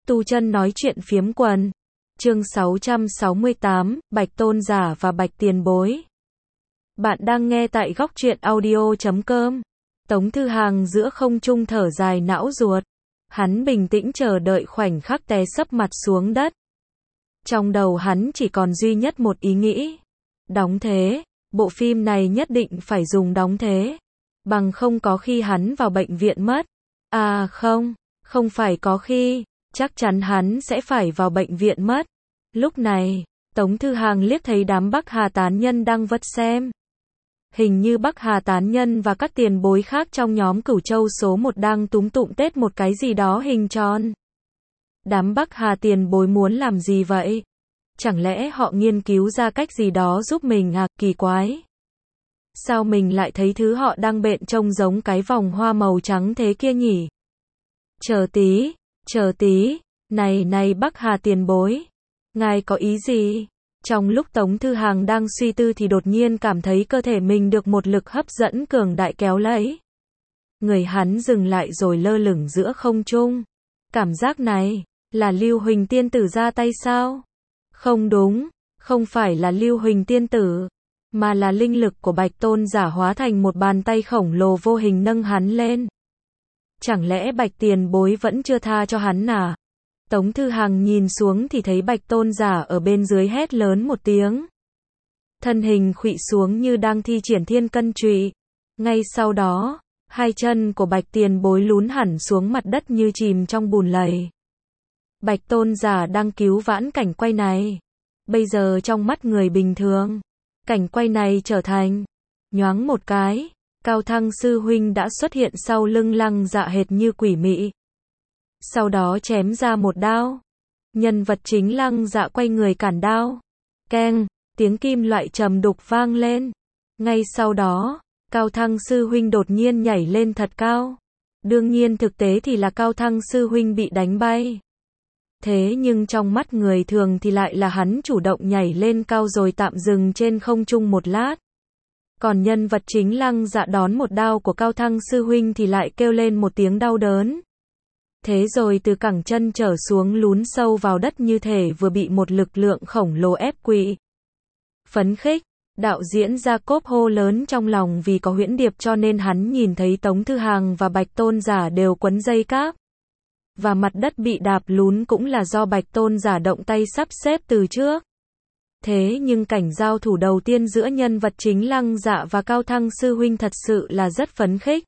Tu Chân nói chuyện phiếm quần. Chương 668, Bạch Tôn Giả và Bạch Tiền Bối. Bạn đang nghe tại góc truyện audio.com. Tống Thư Hàng giữa không trung thở dài não ruột. Hắn bình tĩnh chờ đợi khoảnh khắc té sấp mặt xuống đất. Trong đầu hắn chỉ còn duy nhất một ý nghĩ. Đóng thế. Bộ phim này nhất định phải dùng đóng thế. Bằng không có khi hắn vào bệnh viện mất. À không phải có khi. Chắc chắn hắn sẽ phải vào bệnh viện mất. Lúc này, Tống Thư Hàng liếc thấy đám Bắc Hà tán nhân đang vật xem. Hình như Bắc Hà tán nhân và các tiền bối khác trong nhóm Cửu Châu số 1 đang túm tụm tết một cái gì đó hình tròn. Đám Bắc Hà tiền bối muốn làm gì vậy? Chẳng lẽ họ nghiên cứu ra cách gì đó giúp mình à? Kỳ quái. Sao mình lại thấy thứ họ đang bện trông giống cái vòng hoa màu trắng thế kia nhỉ? Chờ tí, này Bắc Hà tiền bối. Ngài có ý gì? Trong lúc Tống Thư Hàng đang suy tư thì đột nhiên cảm thấy cơ thể mình được một lực hấp dẫn cường đại kéo lấy. Người hắn dừng lại rồi lơ lửng giữa không trung. Cảm giác này, là Lưu Huỳnh tiên tử ra tay sao? Không đúng, không phải là Lưu Huỳnh tiên tử, mà là linh lực của Bạch Tôn Giả hóa thành một bàn tay khổng lồ vô hình nâng hắn lên. Chẳng lẽ Bạch Tiền Bối vẫn chưa tha cho hắn à? Tống Thư Hàng nhìn xuống thì thấy Bạch Tôn Giả ở bên dưới hét lớn một tiếng. Thân hình khuỵu xuống như đang thi triển thiên cân trụy. Ngay sau đó, hai chân của Bạch Tiền Bối lún hẳn xuống mặt đất như chìm trong bùn lầy. Bạch Tôn Giả đang cứu vãn cảnh quay này. Bây giờ trong mắt người bình thường, cảnh quay này trở thành nhoáng một cái. Cao Thăng sư huynh đã xuất hiện sau lưng Lăng Dạ hệt như quỷ mị. Sau đó chém ra một đao. Nhân vật chính Lăng Dạ quay người cản đao. Keng, tiếng kim loại trầm đục vang lên. Ngay sau đó, Cao Thăng sư huynh đột nhiên nhảy lên thật cao. Đương nhiên thực tế thì là Cao Thăng sư huynh bị đánh bay. Thế nhưng trong mắt người thường thì lại là hắn chủ động nhảy lên cao rồi tạm dừng trên không trung một lát. Còn nhân vật chính Lăng Dạ đón một đao của Cao Thăng sư huynh thì lại kêu lên một tiếng đau đớn. Thế rồi từ cẳng chân trở xuống lún sâu vào đất như thể vừa bị một lực lượng khổng lồ ép quỵ. Phấn khích, đạo diễn Jacob hô lớn trong lòng vì có huyễn điệp cho nên hắn nhìn thấy Tống Thư Hàng và Bạch Tôn Giả đều quấn dây cáp. Và mặt đất bị đạp lún cũng là do Bạch Tôn Giả động tay sắp xếp từ trước. Thế nhưng cảnh giao thủ đầu tiên giữa nhân vật chính Lăng Dạ và Cao Thăng sư huynh thật sự là rất phấn khích.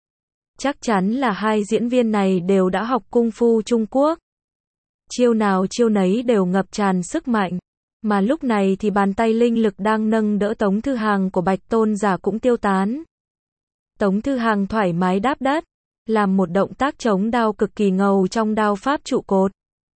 Chắc chắn là hai diễn viên này đều đã học cung phu Trung Quốc. Chiêu nào chiêu nấy đều ngập tràn sức mạnh. Mà lúc này thì bàn tay linh lực đang nâng đỡ Tống Thư Hàng của Bạch Tôn Giả cũng tiêu tán. Tống Thư Hàng thoải mái đáp đất, làm một động tác chống đao cực kỳ ngầu trong đao pháp trụ cột.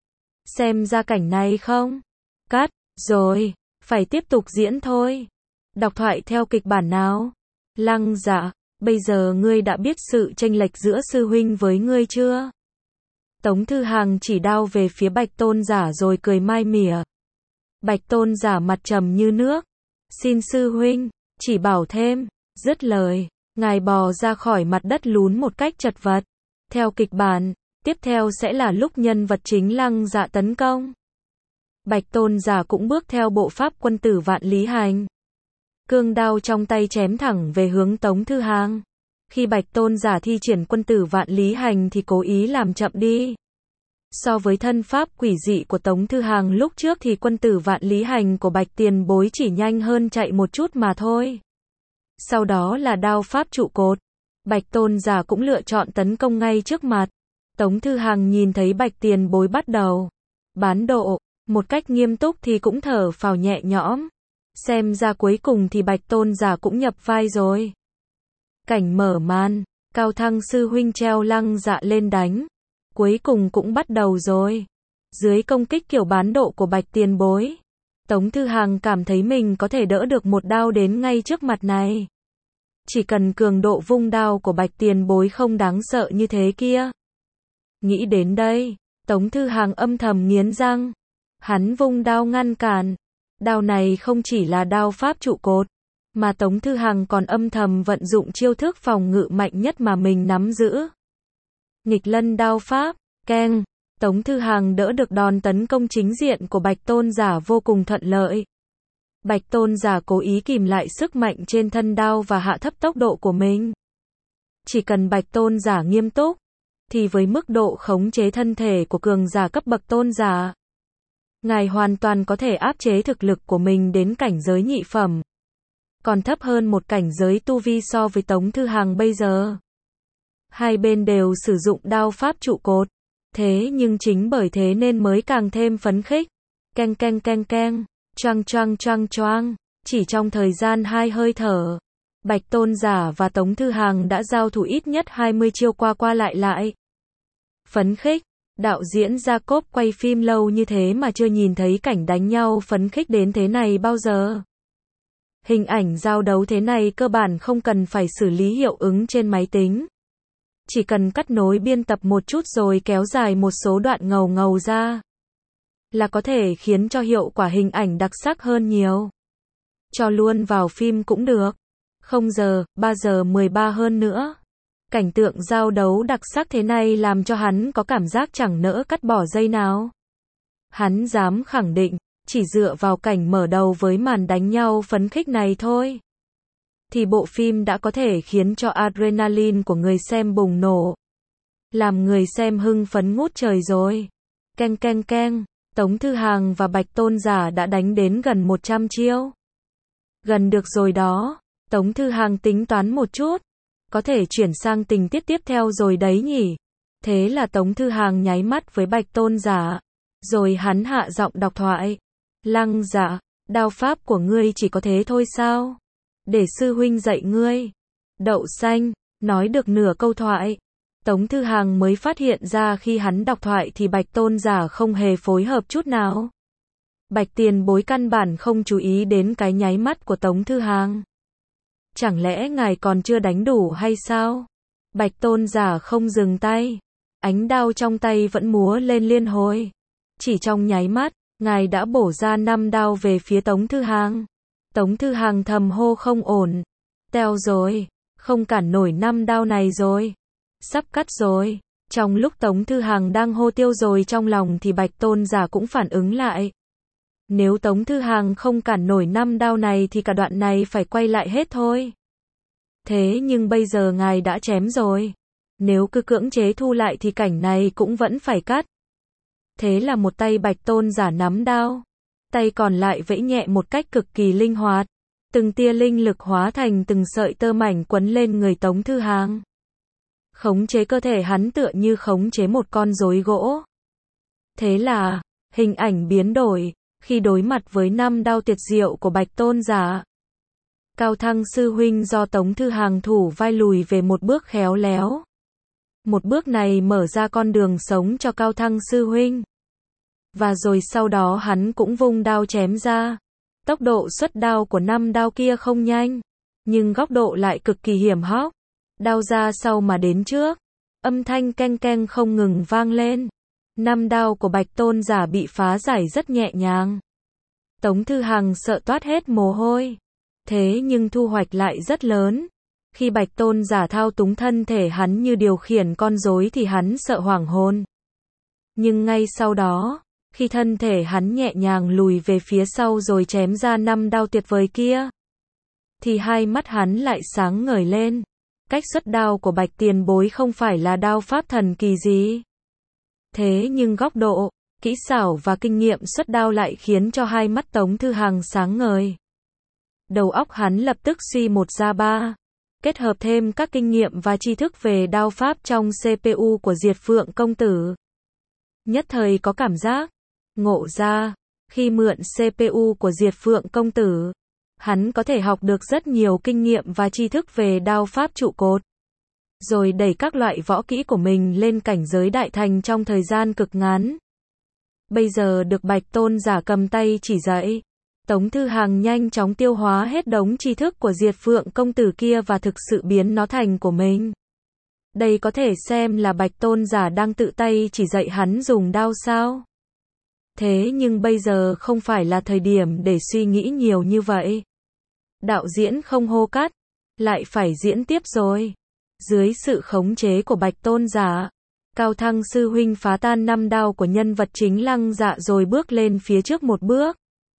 Xem ra cảnh này không? Cắt, rồi, phải tiếp tục diễn thôi. Đọc thoại theo kịch bản nào? Lăng Dạ, bây giờ ngươi đã biết sự chênh lệch giữa sư huynh với ngươi chưa? Tống Thư Hàng chỉ đao về phía Bạch Tôn Giả rồi cười mai mỉa. Bạch Tôn Giả mặt trầm như nước. Xin sư huynh, chỉ bảo thêm. Dứt lời, ngài bò ra khỏi mặt đất lún một cách chật vật. Theo kịch bản, tiếp theo sẽ là lúc nhân vật chính Lăng Dạ tấn công. Bạch Tôn Giả cũng bước theo bộ pháp quân tử vạn lý hành. Cương đao trong tay chém thẳng về hướng Tống Thư Hàng. Khi Bạch Tôn Giả thi triển quân tử vạn lý hành thì cố ý làm chậm đi. So với thân pháp quỷ dị của Tống Thư Hàng lúc trước thì quân tử vạn lý hành của Bạch Tiền Bối chỉ nhanh hơn chạy một chút mà thôi. Sau đó là đao pháp trụ cột. Bạch Tôn Giả cũng lựa chọn tấn công ngay trước mặt. Tống Thư Hàng nhìn thấy Bạch Tiền Bối bắt đầu bán độ một cách nghiêm túc thì cũng thở phào nhẹ nhõm. Xem ra cuối cùng thì Bạch Tôn Giả cũng nhập vai rồi. Cảnh mở màn, Cao Thăng sư huynh treo Lăng Dạ lên đánh. Cuối cùng cũng bắt đầu rồi. Dưới công kích kiểu bán độ của Bạch Tiền Bối, Tống Thư Hàng cảm thấy mình có thể đỡ được một đao đến ngay trước mặt này. Chỉ cần cường độ vung đao của Bạch Tiền Bối không đáng sợ như thế kia. Nghĩ đến đây, Tống Thư Hàng âm thầm nghiến răng. Hắn vung đao ngăn cản. Đao này không chỉ là đao pháp trụ cột, mà Tống Thư Hàng còn âm thầm vận dụng chiêu thức phòng ngự mạnh nhất mà mình nắm giữ. Nghịch lân đao pháp, keng, Tống Thư Hàng đỡ được đòn tấn công chính diện của Bạch Tôn Giả vô cùng thuận lợi. Bạch Tôn Giả cố ý kìm lại sức mạnh trên thân đao và hạ thấp tốc độ của mình. Chỉ cần Bạch Tôn Giả nghiêm túc, thì với mức độ khống chế thân thể của cường giả cấp bậc tôn giả, ngài hoàn toàn có thể áp chế thực lực của mình đến cảnh giới nhị phẩm, còn thấp hơn một cảnh giới tu vi so với Tống Thư Hàng bây giờ. Hai bên đều sử dụng đao pháp trụ cột, thế nhưng chính bởi thế nên mới càng thêm phấn khích. Keng keng keng keng, choang choang choang choang, chỉ trong thời gian 2 hơi thở, Bạch Tôn Giả và Tống Thư Hàng đã giao thủ ít nhất 20 chiêu qua qua lại lại. Phấn khích, đạo diễn Jacob quay phim lâu như thế mà chưa nhìn thấy cảnh đánh nhau phấn khích đến thế này bao giờ. Hình ảnh giao đấu thế này cơ bản không cần phải xử lý hiệu ứng trên máy tính. Chỉ cần cắt nối biên tập một chút rồi kéo dài một số đoạn ngầu ngầu ra, là có thể khiến cho hiệu quả hình ảnh đặc sắc hơn nhiều. Cho luôn vào phim cũng được. 0 giờ, 3 giờ 13 hơn nữa. Cảnh tượng giao đấu đặc sắc thế này làm cho hắn có cảm giác chẳng nỡ cắt bỏ giây nào. Hắn dám khẳng định, chỉ dựa vào cảnh mở đầu với màn đánh nhau phấn khích này thôi, thì bộ phim đã có thể khiến cho adrenaline của người xem bùng nổ, làm người xem hưng phấn ngút trời rồi. Keng keng keng, Tống Thư Hàng và Bạch Tôn Giả đã đánh đến gần 100 chiêu. Gần được rồi đó, Tống Thư Hàng tính toán một chút, có thể chuyển sang tình tiết tiếp theo rồi đấy nhỉ. Thế là Tống Thư Hàng nháy mắt với Bạch Tôn Giả, rồi hắn hạ giọng đọc thoại. Lăng Dạ, đao pháp của ngươi chỉ có thế thôi sao? Để sư huynh dạy ngươi. Đậu xanh, nói được nửa câu thoại, Tống Thư Hàng mới phát hiện ra khi hắn đọc thoại thì Bạch Tôn Giả không hề phối hợp chút nào. Bạch Tiền Bối căn bản không chú ý đến cái nháy mắt của Tống Thư Hàng. Chẳng lẽ ngài còn chưa đánh đủ hay sao? Bạch Tôn Giả không dừng tay, ánh đao trong tay vẫn múa lên liên hồi. Chỉ trong nháy mắt, ngài đã bổ ra 5 đao về phía Tống Thư Hàng. Tống Thư Hàng thầm hô không ổn. Teo rồi, không cản nổi 5 đao này rồi. Sắp cắt rồi. Trong lúc Tống Thư Hàng đang hô tiêu rồi trong lòng thì Bạch Tôn Giả cũng phản ứng lại. Nếu Tống Thư Hàng không cản nổi 5 đao này thì cả đoạn này phải quay lại hết thôi. Thế nhưng bây giờ ngài đã chém rồi. Nếu cứ cưỡng chế thu lại thì cảnh này cũng vẫn phải cắt. Thế là một tay Bạch Tôn Giả nắm đao, tay còn lại vẫy nhẹ một cách cực kỳ linh hoạt. Từng tia linh lực hóa thành từng sợi tơ mảnh quấn lên người Tống Thư Hàng. Khống chế cơ thể hắn tựa như khống chế một con rối gỗ. Thế là, hình ảnh biến đổi, khi đối mặt với 5 đao tuyệt diệu của Bạch Tôn Giả. Cao Thăng sư huynh do Tống Thư Hàng thủ vai lùi về một bước khéo léo. Một bước này mở ra con đường sống cho Cao Thăng sư huynh. Và rồi sau đó hắn cũng vung đao chém ra. Tốc độ xuất đao của 5 đao kia không nhanh, nhưng góc độ lại cực kỳ hiểm hóc. Đao ra sau mà đến trước. Âm thanh keng keng không ngừng vang lên. 5 đao của Bạch Tôn Giả bị phá giải rất nhẹ nhàng. Tống Thư Hàng sợ toát hết mồ hôi. Thế nhưng thu hoạch lại rất lớn. Khi Bạch Tôn Giả thao túng thân thể hắn như điều khiển con rối thì hắn sợ hoảng hồn. Nhưng ngay sau đó, khi thân thể hắn nhẹ nhàng lùi về phía sau rồi chém ra 5 đao tuyệt vời kia, thì hai mắt hắn lại sáng ngời lên. Cách xuất đao của Bạch Tiền Bối không phải là đao pháp thần kỳ gì. Thế nhưng góc độ, kỹ xảo và kinh nghiệm xuất đao lại khiến cho hai mắt Tống Thư Hàng sáng ngời. Đầu óc hắn lập tức suy một ra ba. Kết hợp thêm các kinh nghiệm và tri thức về đao pháp trong CPU của Diệt Phượng công tử. Nhất thời có cảm giác ngộ ra, khi mượn CPU của Diệt Phượng công tử, hắn có thể học được rất nhiều kinh nghiệm và tri thức về đao pháp trụ cột, rồi đẩy các loại võ kỹ của mình lên cảnh giới đại thành trong thời gian cực ngắn. Bây giờ được Bạch Tôn Giả cầm tay chỉ dạy, Tống Thư Hàng nhanh chóng tiêu hóa hết đống tri thức của Diệt Phượng công tử kia và thực sự biến nó thành của mình. Đây có thể xem là Bạch Tôn Giả đang tự tay chỉ dạy hắn dùng đao sao? Thế nhưng bây giờ không phải là thời điểm để suy nghĩ nhiều như vậy. Đạo diễn không hô cắt, lại phải diễn tiếp rồi. Dưới sự khống chế của Bạch Tôn Giả, Cao Thăng sư huynh phá tan 5 đao của nhân vật chính Lăng Dạ rồi bước lên phía trước một bước.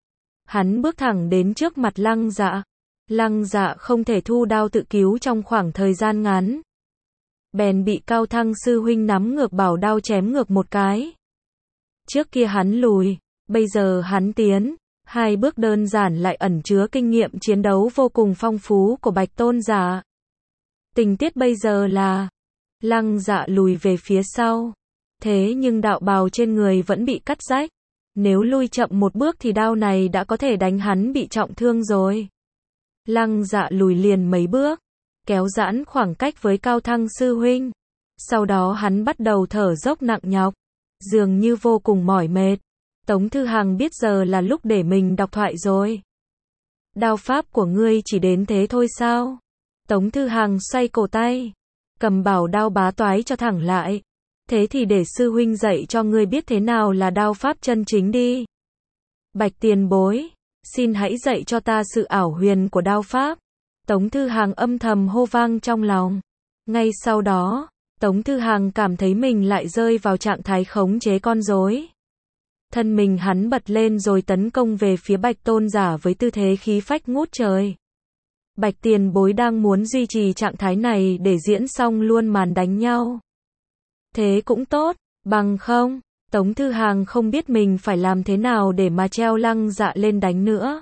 Hắn bước thẳng đến trước mặt Lăng Dạ. Lăng Dạ không thể thu đao tự cứu trong khoảng thời gian ngắn. Bèn bị Cao Thăng sư huynh nắm ngược bảo đao chém ngược một cái. Trước kia hắn lùi, bây giờ hắn tiến. Hai bước đơn giản lại ẩn chứa kinh nghiệm chiến đấu vô cùng phong phú của Bạch Tôn Giả. Tình tiết bây giờ là Lăng Dạ lùi về phía sau. Thế nhưng đạo bào trên người vẫn bị cắt rách. Nếu lui chậm một bước thì đao này đã có thể đánh hắn bị trọng thương rồi. Lăng Dạ lùi liền mấy bước, kéo giãn khoảng cách với Cao Thăng sư huynh. Sau đó hắn bắt đầu thở dốc nặng nhọc, dường như vô cùng mỏi mệt. Tống Thư Hằng biết giờ là lúc để mình đọc thoại rồi. Đao pháp của ngươi chỉ đến thế thôi sao? Tống Thư Hằng xoay cổ tay, cầm bảo đao bá toái cho thẳng lại. Thế thì để sư huynh dạy cho ngươi biết thế nào là đao pháp chân chính đi. Bạch tiền bối, xin hãy dạy cho ta sự ảo huyền của đao pháp. Tống Thư Hằng âm thầm hô vang trong lòng. Ngay sau đó, Tống Thư Hằng cảm thấy mình lại rơi vào trạng thái khống chế con rối. Thân mình hắn bật lên rồi tấn công về phía Bạch Tôn Giả với tư thế khí phách ngút trời. Bạch tiền bối đang muốn duy trì trạng thái này để diễn xong luôn màn đánh nhau. Thế cũng tốt, bằng không, Tống Thư Hằng không biết mình phải làm thế nào để mà treo Lăng Dạ lên đánh nữa.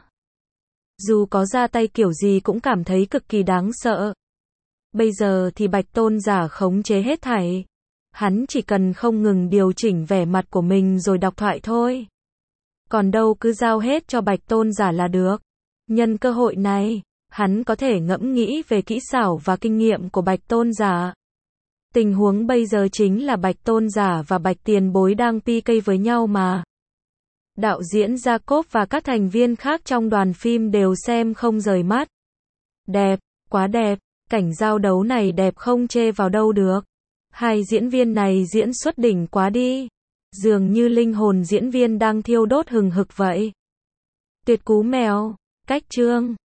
Dù có ra tay kiểu gì cũng cảm thấy cực kỳ đáng sợ. Bây giờ thì Bạch Tôn Giả khống chế hết thảy. Hắn chỉ cần không ngừng điều chỉnh vẻ mặt của mình rồi đọc thoại thôi. Còn đâu cứ giao hết cho Bạch Tôn Giả là được. Nhân cơ hội này, hắn có thể ngẫm nghĩ về kỹ xảo và kinh nghiệm của Bạch Tôn Giả. Tình huống bây giờ chính là Bạch Tôn Giả và Bạch Tiền Bối đang PK với nhau mà. Đạo diễn Jacob và các thành viên khác trong đoàn phim đều xem không rời mắt. Đẹp, quá đẹp, cảnh giao đấu này đẹp không chê vào đâu được. Hai diễn viên này diễn xuất đỉnh quá đi. Dường như linh hồn diễn viên đang thiêu đốt hừng hực vậy. Tuyệt cú mèo, cách chương.